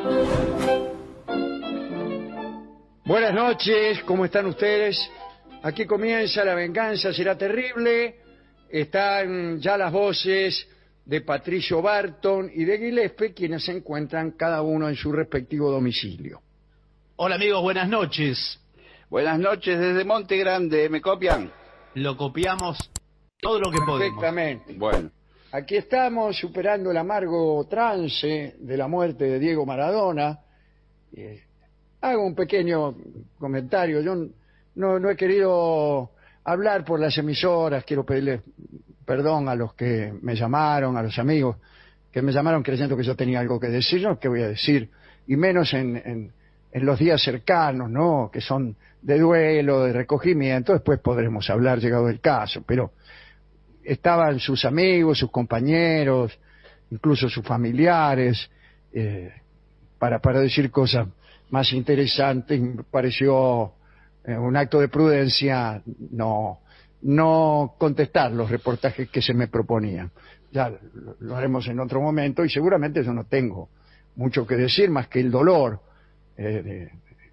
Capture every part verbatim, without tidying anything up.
Buenas noches, ¿cómo están ustedes? Aquí comienza La Venganza Será Terrible. Están ya las voces de Patricio Barton y de Gillespie, quienes se encuentran cada uno en su respectivo domicilio. Hola amigos, buenas noches. Buenas noches desde Monte Grande, ¿me copian? Lo copiamos todo lo que podemos. Perfectamente. Bueno. Aquí estamos superando el amargo trance de la muerte de Diego Maradona. Eh, hago un pequeño comentario. Yo no, no he querido hablar por las emisoras. Quiero pedirle perdón a los que me llamaron, a los amigos que me llamaron creyendo que yo tenía algo que decir. No, ¿qué voy a decir? Y menos en, en, en los días cercanos, ¿no? Que son de duelo, de recogimiento. Después podremos hablar llegado el caso, pero estaban sus amigos, sus compañeros, incluso sus familiares, eh, para, para decir cosas más interesantes. Me pareció eh, un acto de prudencia no, no contestar los reportajes que se me proponían. Ya lo, lo haremos en otro momento y seguramente yo no tengo mucho que decir más que el dolor eh, de,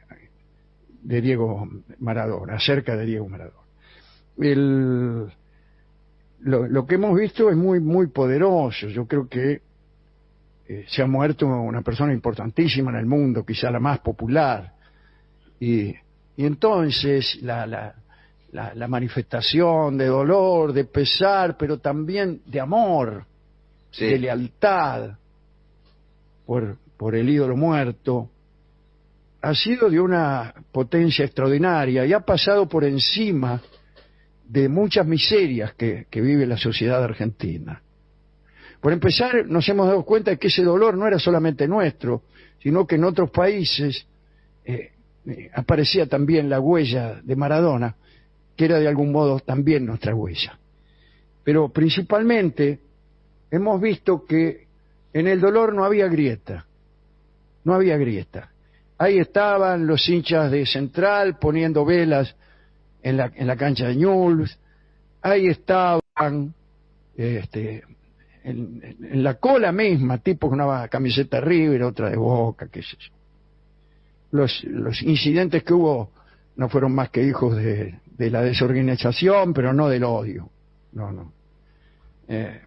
de Diego Maradona, acerca de Diego Maradona. El... Lo, lo que hemos visto es muy muy poderoso. Yo creo que eh, se ha muerto una persona importantísima en el mundo, quizá la más popular, y, y entonces la, la, la, la manifestación de dolor, de pesar, pero también de amor, sí, de lealtad por, por el ídolo muerto, ha sido de una potencia extraordinaria y ha pasado por encima de muchas miserias que, que vive la sociedad argentina. Por empezar, nos hemos dado cuenta de que ese dolor no era solamente nuestro, sino que en otros países eh, eh, aparecía también la huella de Maradona, que era de algún modo también nuestra huella. Pero principalmente hemos visto que en el dolor no había grieta, no había grieta. Ahí estaban los hinchas de Central poniendo velas en la, en la cancha de Newell's, ahí estaban este, en, en la cola misma, tipos con una camiseta River, otra de Boca, qué sé yo. Los, los incidentes que hubo no fueron más que hijos de, de la desorganización, pero no del odio. No, no. Eh,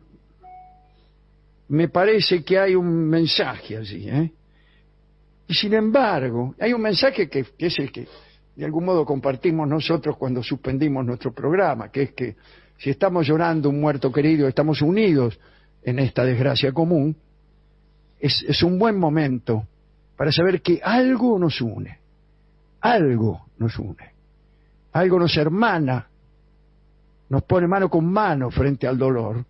me parece que hay un mensaje allí, ¿eh? Y sin embargo, hay un mensaje que, que es el que de algún modo compartimos nosotros cuando suspendimos nuestro programa, que es que si estamos llorando un muerto querido, estamos unidos en esta desgracia común, es, es un buen momento para saber que algo nos une, algo nos une, algo nos hermana, nos pone mano con mano frente al dolor,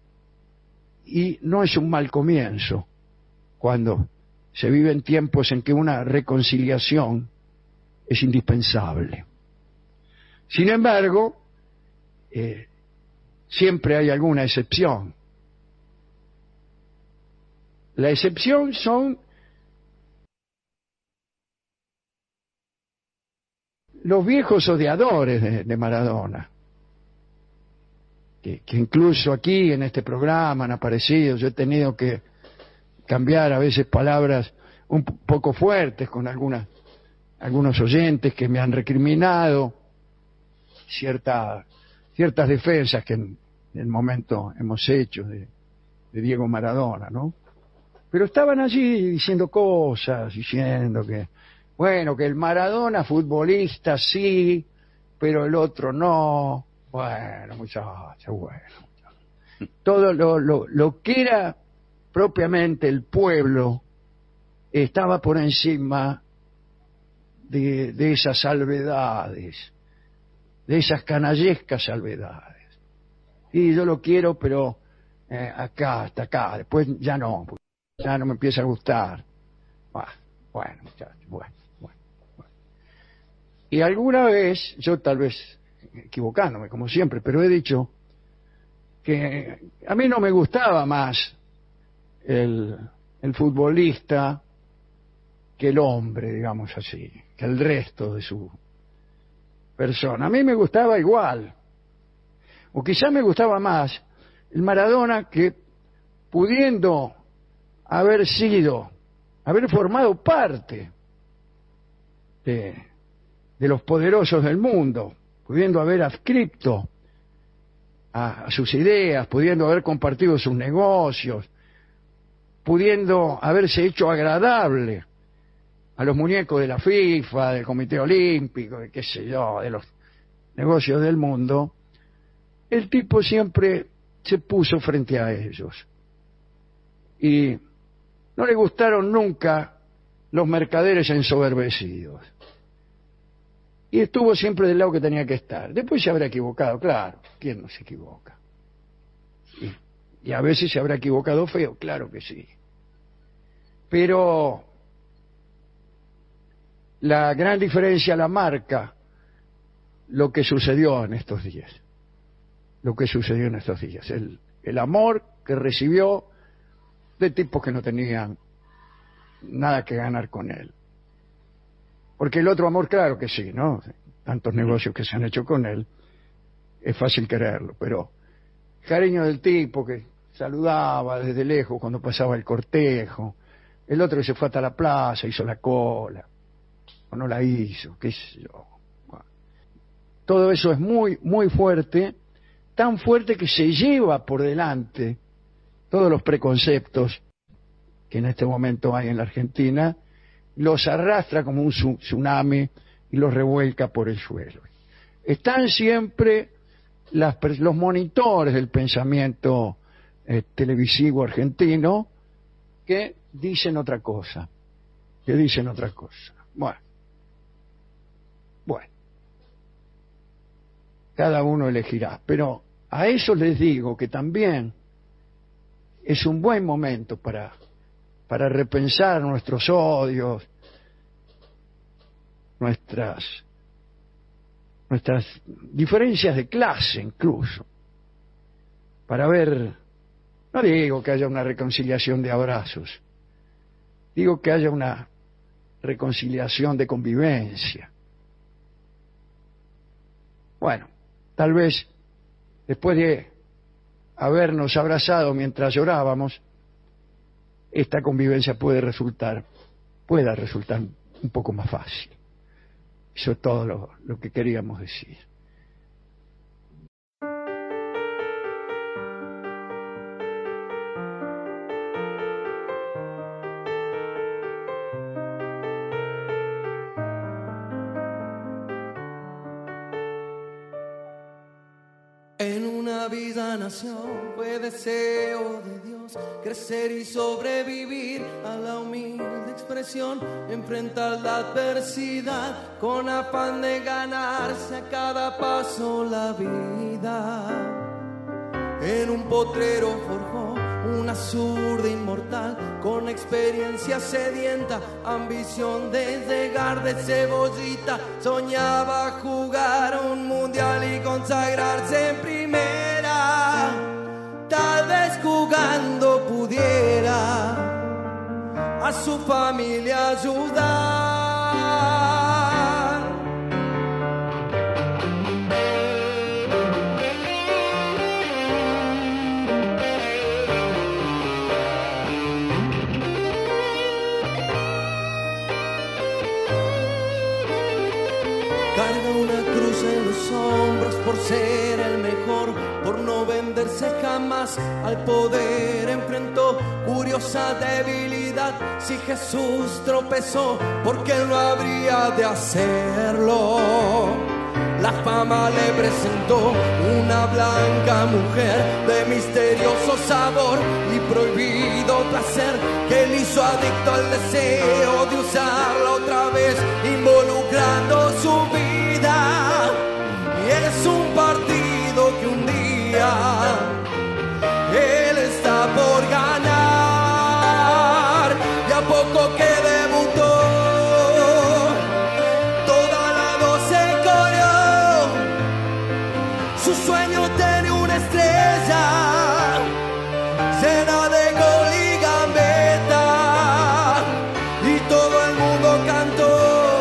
y no es un mal comienzo cuando se viven tiempos en que una reconciliación es indispensable. Sin embargo, eh, siempre hay alguna excepción. La excepción son los viejos odiadores de, de Maradona, que, que incluso aquí en este programa han aparecido. Yo he tenido que cambiar a veces palabras un poco fuertes con algunas algunos oyentes que me han recriminado cierta, ciertas defensas que en, en el momento hemos hecho de, de Diego Maradona, ¿no? Pero estaban allí diciendo cosas, diciendo que, bueno, que el Maradona futbolista sí, pero el otro no. Bueno, muchachos, bueno. Muchachos. Todo lo, lo, lo que era propiamente el pueblo estaba por encima De, de esas salvedades, de esas canallescas salvedades. Y yo lo quiero, pero eh, acá, hasta acá, después ya no, ya no me empieza a gustar. Bah, bueno, muchachos, bueno, bueno, bueno. Y alguna vez, yo tal vez equivocándome, como siempre, pero he dicho que a mí no me gustaba más el, el futbolista que el hombre, digamos así, que el resto de su persona. A mí me gustaba igual, o quizá me gustaba más el Maradona, que pudiendo haber sido haber formado parte de, de los poderosos del mundo, pudiendo haber adscrito a, a sus ideas, pudiendo haber compartido sus negocios, pudiendo haberse hecho agradable a los muñecos de la FIFA, del Comité Olímpico, de qué sé yo, de los negocios del mundo, el tipo siempre se puso frente a ellos. Y no le gustaron nunca los mercaderes ensoberbecidos. Y estuvo siempre del lado que tenía que estar. Después se habrá equivocado, claro, ¿quién no se equivoca? Y, y a veces se habrá equivocado feo, claro que sí. Pero la gran diferencia la marca lo que sucedió en estos días. Lo que sucedió en estos días. El, el amor que recibió de tipos que no tenían nada que ganar con él. Porque el otro amor, claro que sí, ¿no? Tantos negocios que se han hecho con él, es fácil quererlo, pero el cariño del tipo que saludaba desde lejos cuando pasaba el cortejo, el otro que se fue hasta la plaza, hizo la cola, o no la hizo, qué sé yo. Bueno, todo eso es muy, muy fuerte, tan fuerte que se lleva por delante todos los preconceptos que en este momento hay en la Argentina, los arrastra como un tsunami y los revuelca por el suelo. Están siempre las, los monitores del pensamiento eh, televisivo argentino que dicen otra cosa, que dicen otra cosa. Bueno, bueno, cada uno elegirá, pero a eso les digo que también es un buen momento para, para repensar nuestros odios, nuestras, nuestras diferencias de clase incluso, para ver, no digo que haya una reconciliación de abrazos, digo que haya una reconciliación de convivencia. Bueno, tal vez después de habernos abrazado mientras llorábamos, esta convivencia puede resultar, pueda resultar un poco más fácil. Eso es todo lo, lo que queríamos decir. En una vida nación fue deseo de Dios crecer y sobrevivir a la humilde expresión, enfrentar la adversidad con afán de ganarse a cada paso la vida. En un potrero forjó una zurda inmortal con experiencia sedienta, ambición de llegar de cebollita. Soñaba jugar un mundial y consagrarse en primera. Tal vez jugando pudiera a su familia ayudar. Carga una cruz en los hombros por ser el mejor, por no venderse jamás al poder. Enfrentó curiosa debilidad. Si Jesús tropezó, ¿por qué no habría de hacerlo? La fama le presentó una blanca mujer de misterioso sabor y prohibido placer, que le hizo adicto al deseo de usarla otra vez, involucrando su vida. Y es un partido que un día él está por ganar. Y a poco que debutó, su sueño tiene una estrella llena de gol y gambeta, y todo el mundo cantó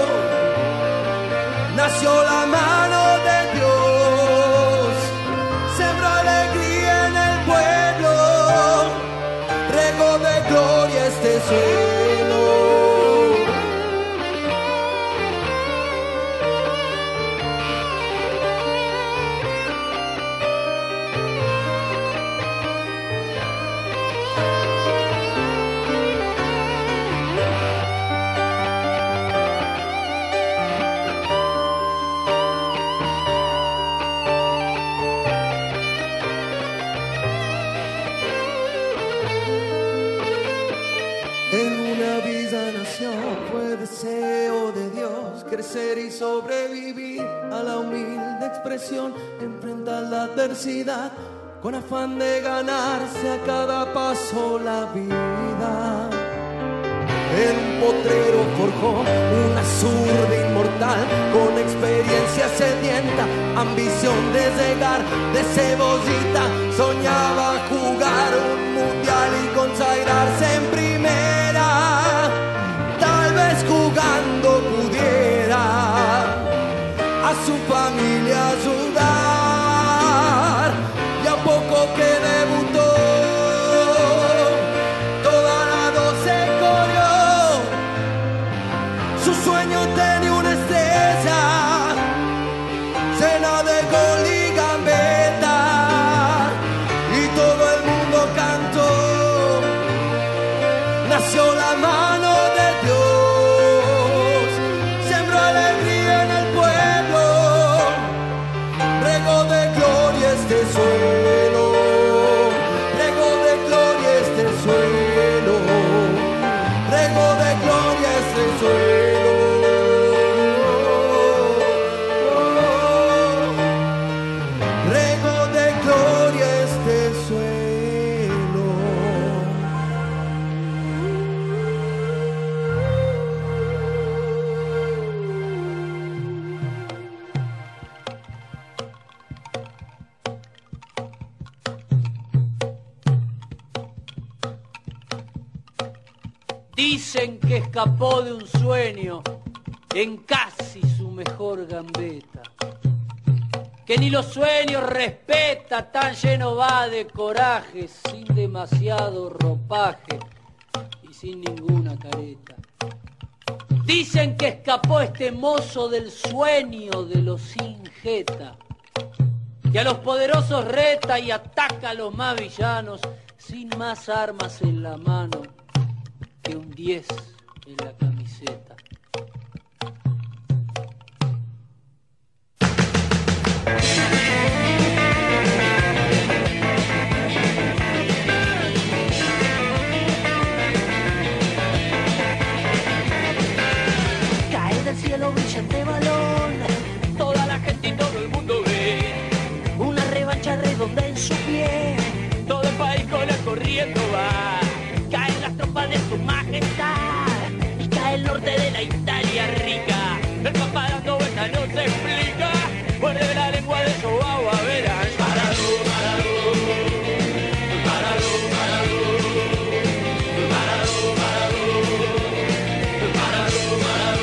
crecer y sobrevivir a la humilde expresión, enfrentar la adversidad con afán de ganarse a cada paso la vida. En un potrero forjó una zurda inmortal, con experiencia sedienta, ambición de llegar de cebollita. Soñaba jugar un mundial y consagrarse en primera. Tal vez jugando pudiera a su familia ayudar. Y a poco que debutó, su sueño tenía una estrella llena de gol y gambeta, y todo el mundo cantó. Nació la mano de Dios, sembró alegría en el pueblo, regó de gloria este suelo, regó de gloria este suelo, regó de gloria este suelo. Dicen que escapó de un sueño en casi su mejor gambeta, que ni los sueños respeta, tan lleno va de coraje, sin demasiado ropaje y sin ninguna careta. Dicen que escapó este mozo del sueño de los sin jeta, que a los poderosos reta y ataca a los más villanos, sin más armas en la mano que un diez en la camiseta. Cae del cielo brillante balón, Toda la gente y todo el mundo ve una revancha redonda en su pie. todo el país con él corriendo va. Caen las tropas de su majestad Y cae el norte de la Italia rica. El papá dando vueltas no se explica. Muerde la lengua de Joao a verán. Parado, parado, parado, parado, parado, parado, parado, parado.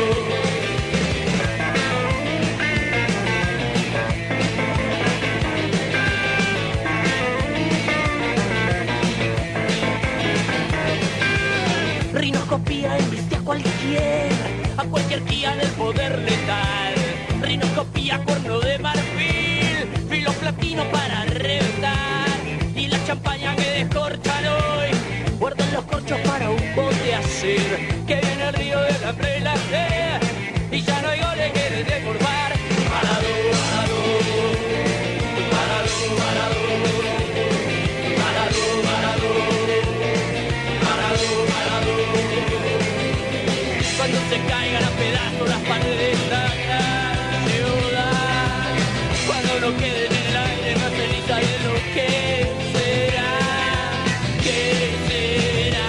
Rinoscopía embiste a cualquier, A cualquier guía del poder letal. Rinoscopía, cuerno de marfil, filo platino para reventar. Y la champaña que descorchan hoy, guardan los corchos para un bote hacer que viene el río de la hambre y la sed, y ya no hay goles que desbordar. Parado, parado, parado, parado, parado, parado, parado, parado. Cuando se caigan a pedazos las paredes de la ciudad, cuando no quede en el aire más ceniza de lo que será, que será.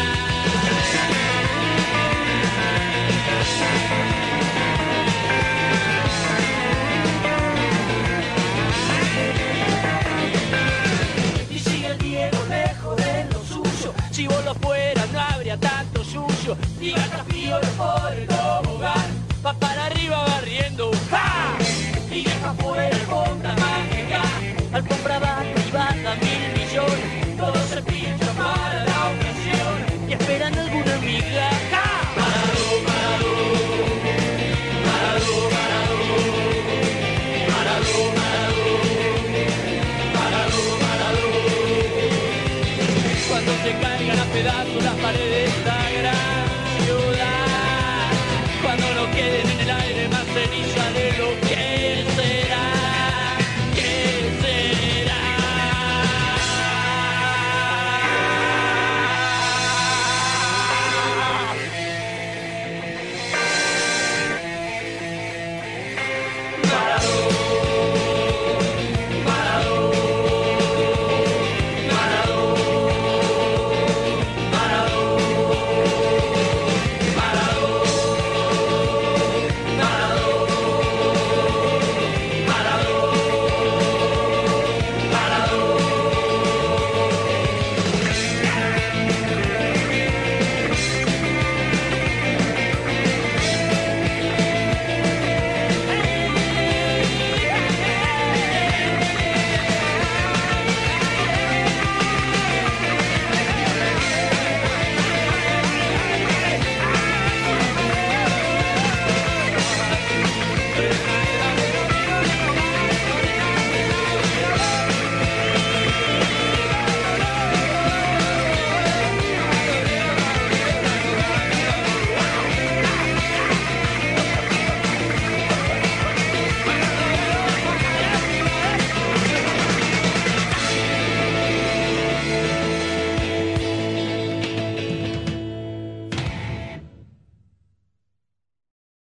Y sigue el Diego lejos de lo suyo, si vos lo fueras no habría tanto suyo. Y gata frío por el tobogán, va para arriba barriendo, ¡ja! Y deja fuera